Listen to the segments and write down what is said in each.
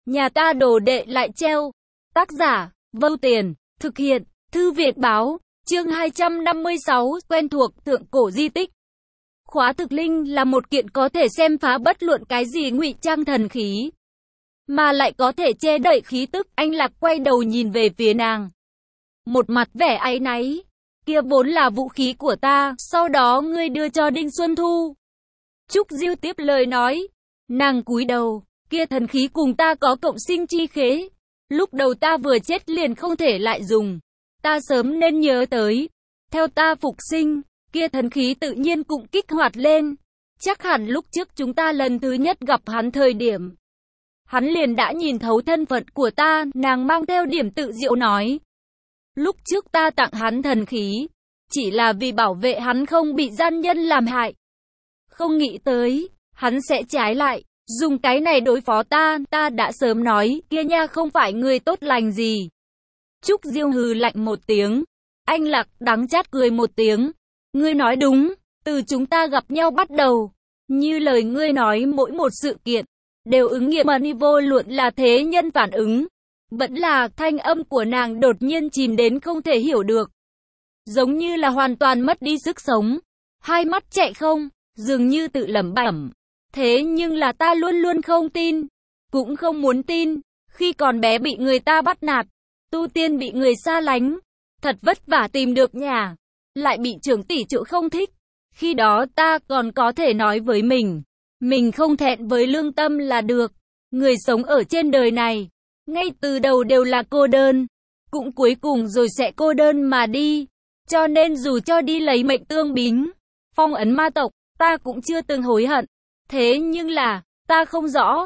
Nhà ta đồ đệ lại treo. Tác giả, Vâu Tiền, thực hiện, Thư viện báo, chương 256, quen thuộc thượng cổ di tích. Khóa thực linh là một kiện có thể xem phá bất luận cái gì ngụy trang thần khí, mà lại có thể che đậy khí tức. Anh Lạc quay đầu nhìn về phía nàng, một mặt vẻ áy náy. Kia vốn là vũ khí của ta, sau đó ngươi đưa cho Đinh Xuân Thu. Trúc Diêu tiếp lời nói. Nàng cúi đầu, kia thần khí cùng ta có cộng sinh chi khế. Lúc đầu ta vừa chết liền không thể lại dùng. Ta sớm nên nhớ tới. Theo ta phục sinh, kia thần khí tự nhiên cũng kích hoạt lên. Chắc hẳn lúc trước chúng ta lần thứ nhất gặp hắn thời điểm, hắn liền đã nhìn thấu thân phận của ta. Nàng mang theo điểm tự diệu nói. Lúc trước ta tặng hắn thần khí, chỉ là vì bảo vệ hắn không bị gian nhân làm hại. Không nghĩ tới, hắn sẽ trái lại, dùng cái này đối phó ta. Ta đã sớm nói, kia nha không phải người tốt lành gì. Trúc Diêu hừ lạnh một tiếng. Anh Lạc đắng chát cười một tiếng. Ngươi nói đúng, từ chúng ta gặp nhau bắt đầu, như lời ngươi nói mỗi một sự kiện đều ứng nghiệm mà vô luận là thế nhân phản ứng. Vẫn là thanh âm của nàng đột nhiên chìm đến không thể hiểu được, giống như là hoàn toàn mất đi sức sống, hai mắt chạy không, dường như tự lẩm bẩm. Thế nhưng là ta luôn luôn không tin, cũng không muốn tin. Khi còn bé bị người ta bắt nạt, tu tiên bị người xa lánh, thật vất vả tìm được nhà, lại bị trưởng tỷ trụ không thích. Khi đó ta còn có thể nói với mình không thẹn với lương tâm là được. Người sống ở trên đời này, ngay từ đầu đều là cô đơn, cũng cuối cùng rồi sẽ cô đơn mà đi. Cho nên dù cho đi lấy mệnh tương bính, phong ấn ma tộc, ta cũng chưa từng hối hận. Thế nhưng là, ta không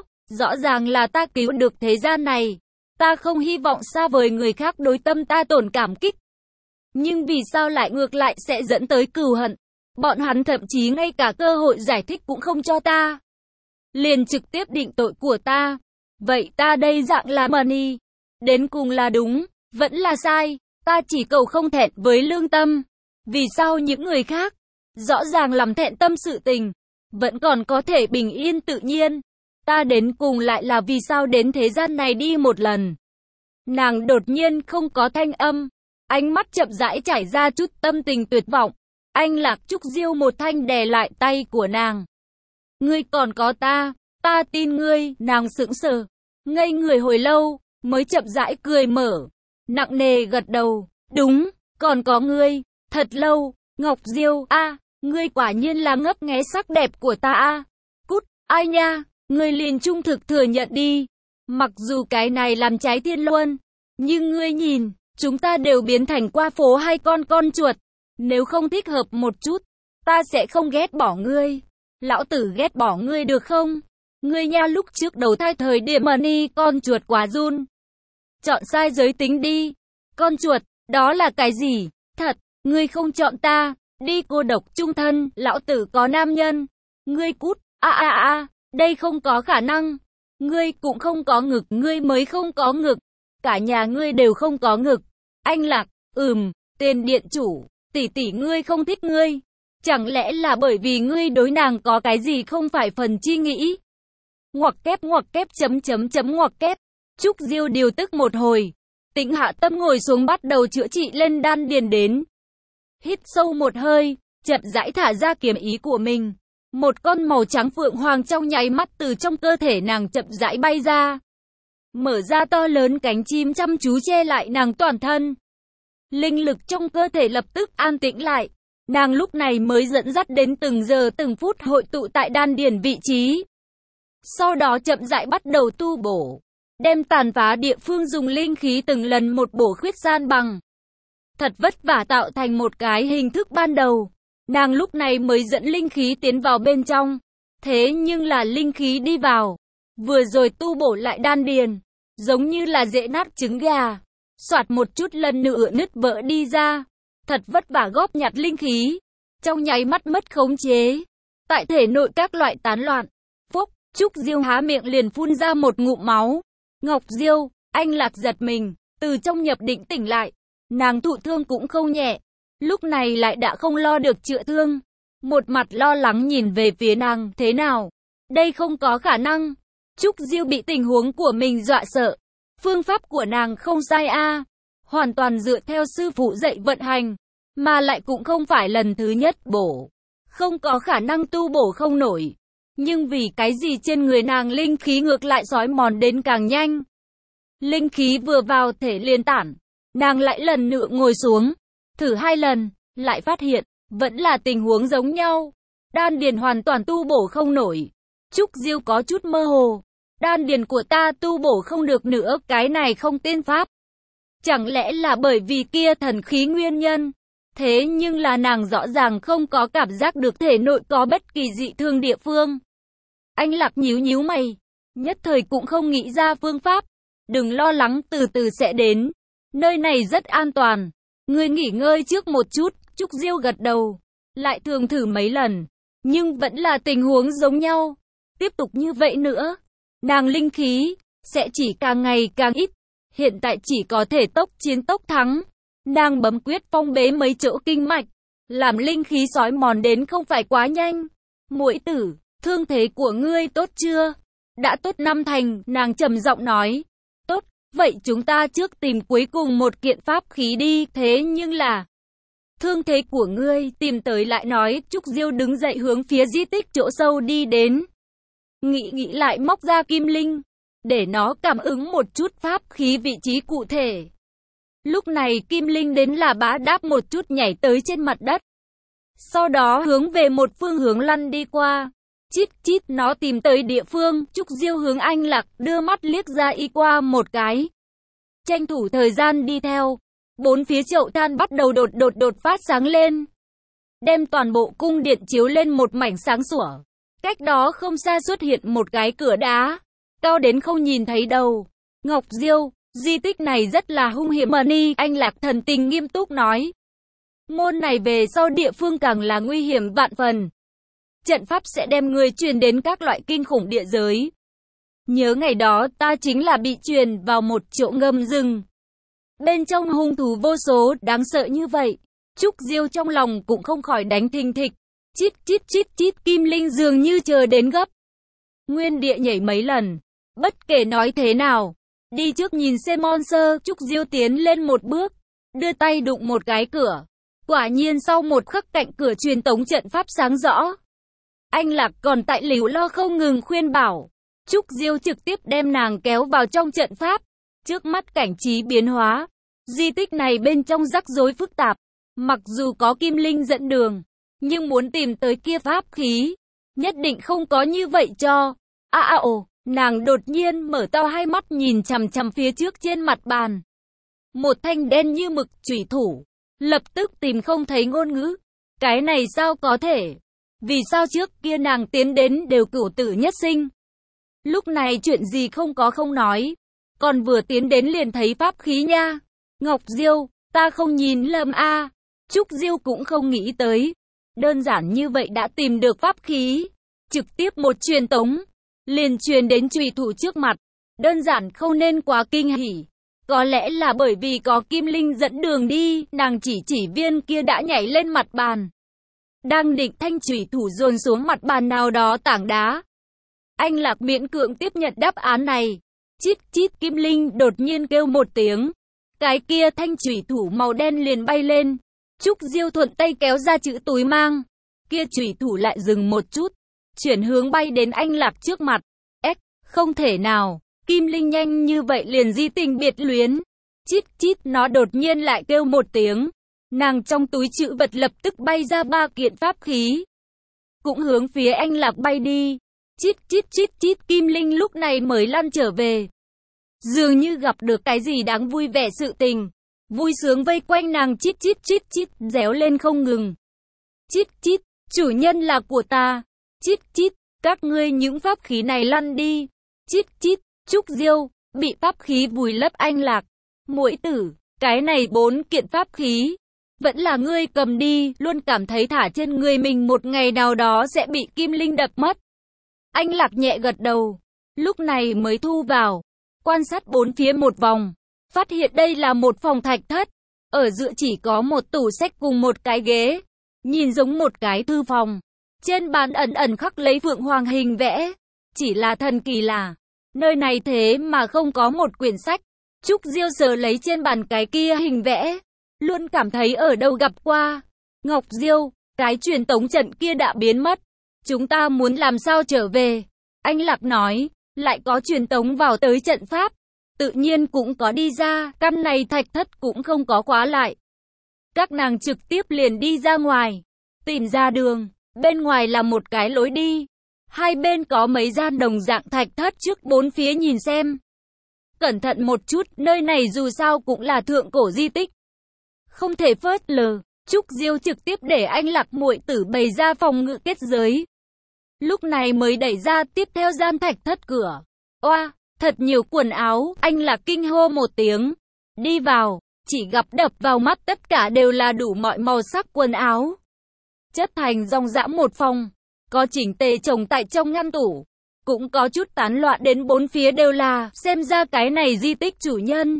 rõ ràng là ta cứu được thế gian này. Ta không hy vọng xa vời người khác đối tâm ta tổn cảm kích. Nhưng vì sao lại ngược lại sẽ dẫn tới cừu hận? Bọn hắn thậm chí ngay cả cơ hội giải thích cũng không cho ta, liền trực tiếp định tội của ta. Vậy ta đây dạng là money, đến cùng là đúng, vẫn là sai? Ta chỉ cầu không thẹn với lương tâm. Vì sao những người khác, rõ ràng làm thẹn tâm sự tình, vẫn còn có thể bình yên tự nhiên? Ta đến cùng lại là vì sao đến thế gian này đi một lần? Nàng đột nhiên không có thanh âm, ánh mắt chậm rãi trải ra chút tâm tình tuyệt vọng. Anh Lạc Trúc Diêu một thanh đè lại tay của nàng. Ngươi còn có ta tin ngươi. Nàng sững sờ, ngây người hồi lâu, mới chậm rãi cười mở, nặng nề gật đầu. Đúng, còn có ngươi, thật lâu. Ngọc Diêu, ngươi quả nhiên là ngấp nghé sắc đẹp của ta. Cút, ai nha, ngươi liền trung thực thừa nhận đi. Mặc dù cái này làm trái thiên luân, nhưng ngươi nhìn, chúng ta đều biến thành qua phố hay con chuột. Nếu không thích hợp một chút, ta sẽ không ghét bỏ ngươi. Lão tử ghét bỏ ngươi được không? Ngươi nha, lúc trước đầu thai thời điểm money con chuột quá run. Chọn sai giới tính đi. Con chuột, đó là cái gì? Thật, ngươi không chọn ta, đi cô độc chung thân, lão tử có nam nhân. Ngươi cút, đây không có khả năng. Ngươi cũng không có ngực, ngươi mới không có ngực. Cả nhà ngươi đều không có ngực. Anh Lạc, Tiền điện chủ, tỷ ngươi không thích ngươi. Chẳng lẽ là bởi vì ngươi đối nàng có cái gì không phải phần chi nghĩ? Ngoặc kép ngoặc kép. Trúc Diêu điều tức một hồi, tĩnh hạ tâm ngồi xuống bắt đầu chữa trị lên đan điền đến. Hít sâu một hơi, chậm rãi thả ra kiếm ý của mình. Một con màu trắng phượng hoàng trong nháy mắt từ trong cơ thể nàng chậm rãi bay ra, mở ra to lớn cánh chim chăm chú che lại nàng toàn thân. Linh lực trong cơ thể lập tức an tĩnh lại. Nàng lúc này mới dẫn dắt đến từng giờ từng phút hội tụ tại đan điền vị trí. Sau đó chậm rãi bắt đầu tu bổ, đem tàn phá địa phương dùng linh khí từng lần một bổ khuyết san bằng. Thật vất vả tạo thành một cái hình thức ban đầu. Nàng lúc này mới dẫn linh khí tiến vào bên trong. Thế nhưng là linh khí đi vào, vừa rồi tu bổ lại đan điền, giống như là dễ nát trứng gà, soạt một chút lần nữa nứt vỡ đi ra. Thật vất vả góp nhặt linh khí, trong nháy mắt mất khống chế, tại thể nội các loại tán loạn. Phúc, Trúc Diêu há miệng liền phun ra một ngụm máu. Ngọc Diêu, anh Lạc giật mình, từ trong nhập định tỉnh lại. Nàng thụ thương cũng không nhẹ, lúc này lại đã không lo được chữa thương. Một mặt lo lắng nhìn về phía nàng, thế nào? Đây không có khả năng. Trúc Diêu bị tình huống của mình dọa sợ. Phương pháp của nàng không sai a, hoàn toàn dựa theo sư phụ dạy vận hành, mà lại cũng không phải lần thứ nhất bổ. Không có khả năng tu bổ không nổi. Nhưng vì cái gì trên người nàng linh khí ngược lại xói mòn đến càng nhanh. Linh khí vừa vào thể liền tản. Nàng lại lần nữa ngồi xuống. Thử 2 lần, lại phát hiện, vẫn là tình huống giống nhau. Đan điền hoàn toàn tu bổ không nổi. Trúc Diêu có chút mơ hồ. Đan điền của ta tu bổ không được nữa, cái này không tiên pháp. Chẳng lẽ là bởi vì kia thần khí nguyên nhân? Thế nhưng là nàng rõ ràng không có cảm giác được thể nội có bất kỳ dị thương địa phương. Anh Lạc nhíu nhíu mày, nhất thời cũng không nghĩ ra phương pháp. Đừng lo lắng, từ từ sẽ đến. Nơi này rất an toàn. Ngươi nghỉ ngơi trước một chút. Trúc Diêu gật đầu. Lại thường thử mấy lần. Nhưng vẫn là tình huống giống nhau. Tiếp tục như vậy nữa, nàng linh khí sẽ chỉ càng ngày càng ít. Hiện tại chỉ có thể tốc chiến tốc thắng. Nàng bấm quyết phong bế mấy chỗ kinh mạch, làm linh khí xói mòn đến không phải quá nhanh. Muội tử, thương thế của ngươi tốt chưa? Đã tốt 5 thành, nàng trầm giọng nói. Tốt, vậy chúng ta trước tìm cuối cùng một kiện pháp khí đi. Thế nhưng là thương thế của ngươi tìm tới lại nói. Trúc Diêu đứng dậy hướng phía di tích chỗ sâu đi đến. Nghĩ lại móc ra kim linh, để nó cảm ứng một chút pháp khí vị trí cụ thể. Lúc này kim linh đến là bá đáp một chút nhảy tới trên mặt đất. Sau đó hướng về một phương hướng lăn đi qua. Chít chít nó tìm tới địa phương. Trúc Diêu hướng Anh Lạc đưa mắt liếc ra y qua một cái. Tranh thủ thời gian đi theo. 4 phía chậu than bắt đầu đột phát sáng lên. Đem toàn bộ cung điện chiếu lên một mảnh sáng sủa. Cách đó không xa xuất hiện một cái cửa đá, cao đến không nhìn thấy đầu. Ngọc Diêu, di tích này rất là hung hiểm mà ni. Anh Lạc thần tình nghiêm túc nói. Môn này về sau địa phương càng là nguy hiểm vạn phần. Trận pháp sẽ đem người truyền đến các loại kinh khủng địa giới. Nhớ ngày đó ta chính là bị truyền vào một chỗ ngầm rừng. Bên trong hung thú vô số, đáng sợ như vậy. Trúc Diêu trong lòng cũng không khỏi đánh thình thịch. Chít chít chít chít, kim linh dường như chờ đến gấp. Nguyên địa nhảy mấy lần. Bất kể nói thế nào, đi trước nhìn xem monster. Trúc Diêu tiến lên một bước, đưa tay đụng một cái cửa. Quả nhiên sau một khắc cạnh cửa truyền tống trận pháp sáng rõ. Anh Lạc còn tại liễu lo không ngừng khuyên bảo. Trúc Diêu trực tiếp đem nàng kéo vào trong trận pháp. Trước mắt cảnh trí biến hóa. Di tích này bên trong rắc rối phức tạp. Mặc dù có kim linh dẫn đường, nhưng muốn tìm tới kia pháp khí, nhất định không có như vậy cho. Nàng đột nhiên mở to hai mắt nhìn chằm chằm phía trước trên mặt bàn. Một thanh đen như mực chủy thủ. Lập tức tìm không thấy ngôn ngữ. Cái này sao có thể? Vì sao trước kia nàng tiến đến đều cửu tử nhất sinh? Lúc này chuyện gì không có không nói. Còn vừa tiến đến liền thấy pháp khí nha. Ngọc Diêu, ta không nhìn lầm a. Trúc Diêu cũng không nghĩ tới. Đơn giản như vậy đã tìm được pháp khí. Trực tiếp một truyền tống, liền truyền đến chùy thủ trước mặt. Đơn giản không nên quá kinh hỉ. Có lẽ là bởi vì có kim linh dẫn đường đi. Nàng chỉ viên kia đã nhảy lên mặt bàn. Đang định thanh chùy thủ dồn xuống mặt bàn nào đó tảng đá. Anh Lạc miễn cưỡng tiếp nhận đáp án này. Chít chít, kim linh đột nhiên kêu một tiếng. Cái kia thanh chùy thủ màu đen liền bay lên. Trúc Diêu thuận tay kéo ra chữ túi mang. Kia chùy thủ lại dừng một chút, chuyển hướng bay đến Anh Lạc trước mặt. Không thể nào, kim linh nhanh như vậy liền di tình biệt luyến. Chít chít, nó đột nhiên lại kêu một tiếng. Nàng trong túi trữ vật lập tức bay ra 3 kiện pháp khí, cũng hướng phía Anh Lạc bay đi. Chít chít chít chít, kim linh lúc này mới lăn trở về. Dường như gặp được cái gì đáng vui vẻ sự tình. Vui sướng vây quanh nàng chít chít chít chít, réo lên không ngừng. Chít chít, chủ nhân là của ta. Chít chít, các ngươi những pháp khí này lăn đi. Chít chít, Trúc Diêu, bị pháp khí vùi lấp. Anh Lạc, muội tử, cái này 4 kiện pháp khí, vẫn là ngươi cầm đi, luôn cảm thấy thả trên người mình một ngày nào đó sẽ bị kim linh đập mất. Anh Lạc nhẹ gật đầu, lúc này mới thu vào, quan sát 4 phía một vòng. Phát hiện đây là một phòng thạch thất. Ở giữa chỉ có một tủ sách cùng một cái ghế. Nhìn giống một cái thư phòng. Trên bàn ẩn ẩn khắc lấy phượng hoàng hình vẽ. Chỉ là thần kỳ là nơi này thế mà không có một quyển sách. Trúc Diêu sờ lấy trên bàn cái kia hình vẽ, luôn cảm thấy ở đâu gặp qua. Ngọc Diêu, cái truyền tống trận kia đã biến mất. Chúng ta muốn làm sao trở về? Anh Lạc nói, lại có truyền tống vào tới trận pháp. Tự nhiên cũng có đi ra, căn này thạch thất cũng không có khóa lại. Các nàng trực tiếp liền đi ra ngoài, tìm ra đường. Bên ngoài là một cái lối đi. Hai bên có mấy gian đồng dạng thạch thất trước bốn phía nhìn xem. Cẩn thận một chút, nơi này dù sao cũng là thượng cổ di tích. Không thể phớt lờ. Trúc Diêu trực tiếp để anh Lạc muội tử bày ra phòng ngự kết giới. Lúc này mới đẩy ra tiếp theo gian thạch thất cửa. Oa, thật nhiều quần áo, anh Lạc kinh hô một tiếng. Đi vào, chỉ gặp đập vào mắt tất cả đều là đủ mọi màu sắc quần áo. Chất thành dòng dã một phòng, có chỉnh tề chồng tại trong ngăn tủ. Cũng có chút tán loạn đến bốn phía đều là, xem ra cái này di tích chủ nhân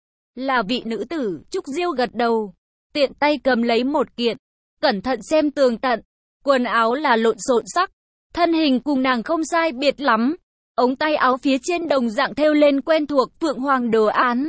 là vị nữ tử. Trúc Diêu gật đầu, tiện tay cầm lấy một kiện, cẩn thận xem tường tận. Quần áo là lộn xộn sắc, thân hình cùng nàng không sai biệt lắm. Ống tay áo phía trên đồng dạng thêu lên quen thuộc phượng hoàng đồ án.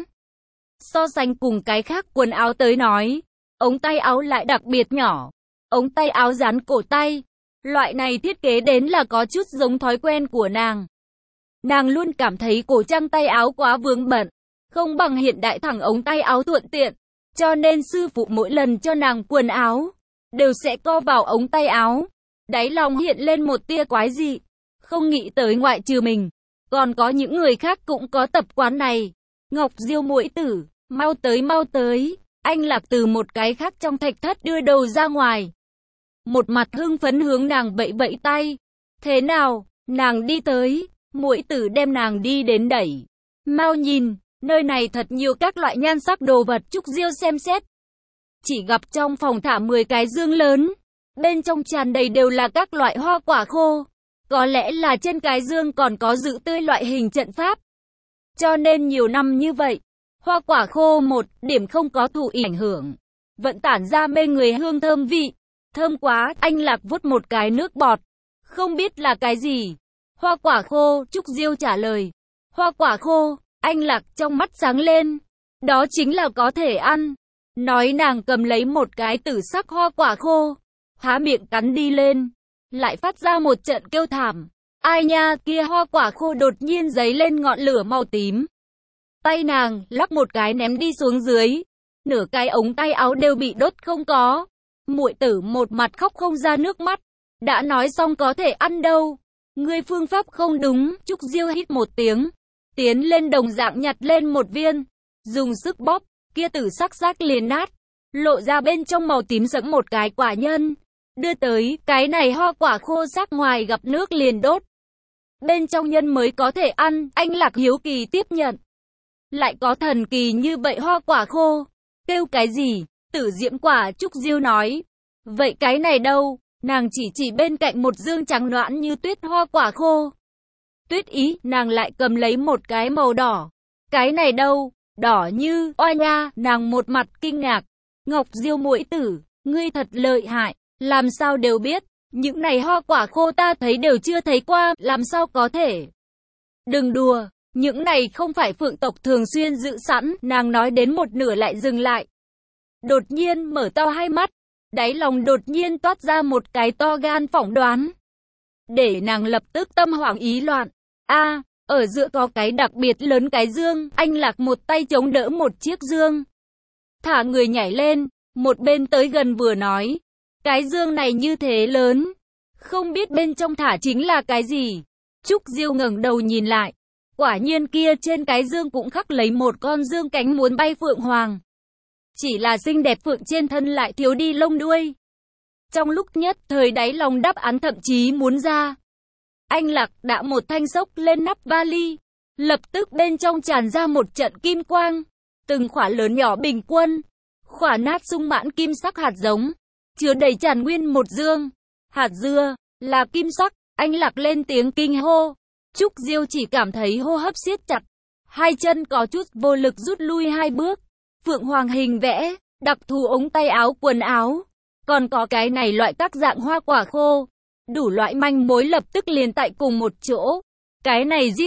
So sánh cùng cái khác quần áo tới nói, ống tay áo lại đặc biệt nhỏ. Ống tay áo dán cổ tay. Loại này thiết kế đến là có chút giống thói quen của nàng. Nàng luôn cảm thấy cổ trang tay áo quá vướng bận, không bằng hiện đại thẳng ống tay áo thuận tiện. Cho nên sư phụ mỗi lần cho nàng quần áo, đều sẽ co vào ống tay áo. Đáy lòng hiện lên một tia quái dị. Không nghĩ tới ngoại trừ mình, còn có những người khác cũng có tập quán này. Ngọc Diêu muội tử, mau tới mau tới. Anh Lạc từ một cái khác trong thạch thất đưa đầu ra ngoài. Một mặt hưng phấn hướng nàng vẫy vẫy tay. Thế nào, nàng đi tới, muội tử đem nàng đi đến đẩy. Mau nhìn, nơi này thật nhiều các loại nhan sắc đồ vật. Trúc Diêu xem xét. Chỉ gặp trong phòng thả 10 cái dương lớn. Bên trong tràn đầy đều là các loại hoa quả khô. Có lẽ là trên cái dương còn có dự tươi loại hình trận pháp. Cho nên nhiều năm như vậy, hoa quả khô một điểm không có thụ ảnh hưởng. Vẫn tản ra mê người hương thơm vị. Thơm quá, anh Lạc vút một cái nước bọt. Không biết là cái gì. Hoa quả khô, Trúc Diêu trả lời. Hoa quả khô, anh Lạc trong mắt sáng lên. Đó chính là có thể ăn. Nói nàng cầm lấy một cái tử sắc hoa quả khô. Há miệng cắn đi lên. Lại phát ra một trận kêu thảm. Ai nha, kia hoa quả khô đột nhiên giấy lên ngọn lửa màu tím. Tay nàng lắc một cái ném đi xuống dưới. Nửa cái ống tay áo đều bị đốt không có. Muội tử một mặt khóc không ra nước mắt. Đã nói xong có thể ăn đâu. Ngươi phương pháp không đúng. Trúc Diêu hít một tiếng. Tiến lên đồng dạng nhặt lên một viên. Dùng sức bóp, kia tử sắc rác liền nát. Lộ ra bên trong màu tím sẫm một cái quả nhân. Đưa tới, cái này hoa quả khô sắc ngoài gặp nước liền đốt. Bên trong nhân mới có thể ăn. Anh Lạc hiếu kỳ tiếp nhận. Lại có thần kỳ như vậy hoa quả khô. Kêu cái gì? Tử diễm quả. Trúc Diêu nói. Vậy cái này đâu? Nàng chỉ bên cạnh một dương trắng noãn như tuyết hoa quả khô. Tuyết ý, nàng lại cầm lấy một cái màu đỏ. Cái này đâu? Đỏ như, oa nha, nàng một mặt kinh ngạc. Ngọc Diêu muội tử, ngươi thật lợi hại, làm sao đều biết. Những này hoa quả khô ta thấy đều chưa thấy qua, làm sao có thể? Đừng đùa, những này không phải phượng tộc thường xuyên dự sẵn. Nàng nói đến một nửa lại dừng lại. Đột nhiên mở to hai mắt, đáy lòng đột nhiên toát ra một cái to gan phỏng đoán. Để nàng lập tức tâm hoảng ý loạn. Ở giữa có cái đặc biệt lớn cái dương. Anh Lạc một tay chống đỡ một chiếc dương. Thả người nhảy lên, một bên tới gần vừa nói. Cái dương này như thế lớn, không biết bên trong thả chính là cái gì. Trúc Diêu ngẩng đầu nhìn lại. Quả nhiên kia trên cái dương cũng khắc lấy một con dương cánh muốn bay phượng hoàng. Chỉ là xinh đẹp phượng trên thân lại thiếu đi lông đuôi. Trong lúc nhất thời đáy lòng đáp án thậm chí muốn ra. Anh Lạc đã một thanh xốc lên nắp vali. Lập tức bên trong tràn ra một trận kim quang. Từng khỏa lớn nhỏ bình quân. Khỏa nát sung mãn kim sắc hạt giống. Chứa đầy tràn nguyên một dương. Hạt dưa, là kim sắc. Anh Lạc lên tiếng kinh hô. Trúc Diêu chỉ cảm thấy hô hấp siết chặt. Hai chân có chút vô lực rút lui hai bước. Phượng hoàng hình vẽ, đặc thù ống tay áo quần áo. Còn có cái này loại các dạng hoa quả khô. Đủ loại manh mối lập tức liền tại cùng một chỗ. Cái này di tích,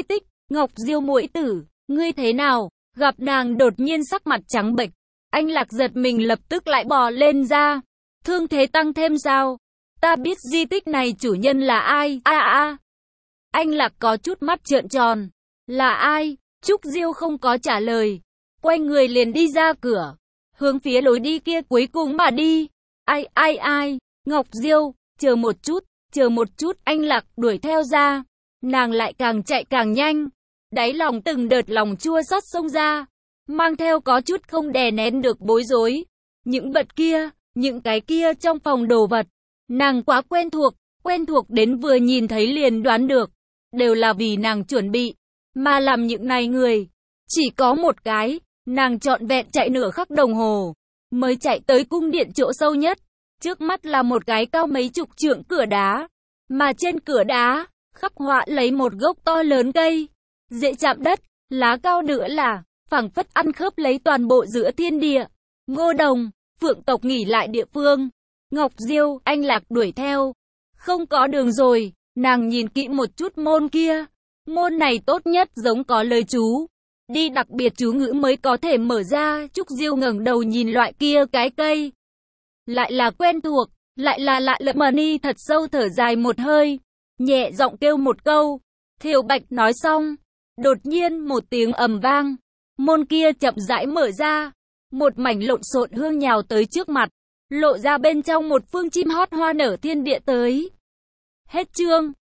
Ngọc Diêu muội tử, ngươi thế nào? Gặp nàng đột nhiên sắc mặt trắng bệch, anh Lạc giật mình lập tức lại bò lên ra. Thương thế tăng thêm sao? Ta biết di tích này chủ nhân là ai? Anh Lạc có chút mắt trợn tròn. Là ai? Trúc Diêu không có trả lời. Quay người liền đi ra cửa. Hướng phía lối đi kia cuối cùng mà đi. Ai? Ngọc Diêu, chờ một chút, anh Lạc đuổi theo ra. Nàng lại càng chạy càng nhanh. Đáy lòng từng đợt lòng chua xót xông ra. Mang theo có chút không đè nén được bối rối. Những vật kia, những cái kia trong phòng đồ vật. Nàng quá quen thuộc đến vừa nhìn thấy liền đoán được. Đều là vì nàng chuẩn bị, mà làm những này người. Chỉ có một cái, nàng trọn vẹn chạy nửa khắc đồng hồ, mới chạy tới cung điện chỗ sâu nhất. Trước mắt là một cái cao mấy chục trượng cửa đá, mà trên cửa đá, khắc họa lấy một gốc to lớn cây, dễ chạm đất, lá cao nữa là, phảng phất ăn khớp lấy toàn bộ giữa thiên địa. Ngô Đồng, Phượng tộc nghỉ lại địa phương. Ngọc Diêu, anh Lạc đuổi theo. Không có đường rồi, nàng nhìn kỹ một chút môn kia. Môn này tốt nhất giống có lời chú. Đi đặc biệt chú ngữ mới có thể mở ra. Trúc Diêu ngẩng đầu nhìn loại kia cái cây. Lại là quen thuộc, lại là lạ lẫm. Mani thật sâu thở dài một hơi, nhẹ giọng kêu một câu. Thiều Bạch nói xong, đột nhiên một tiếng ầm vang. Môn kia chậm rãi mở ra. Một mảnh lộn xộn hương nhào tới trước mặt, lộ ra bên trong một phương chim hót hoa nở thiên địa tới. Hết chương.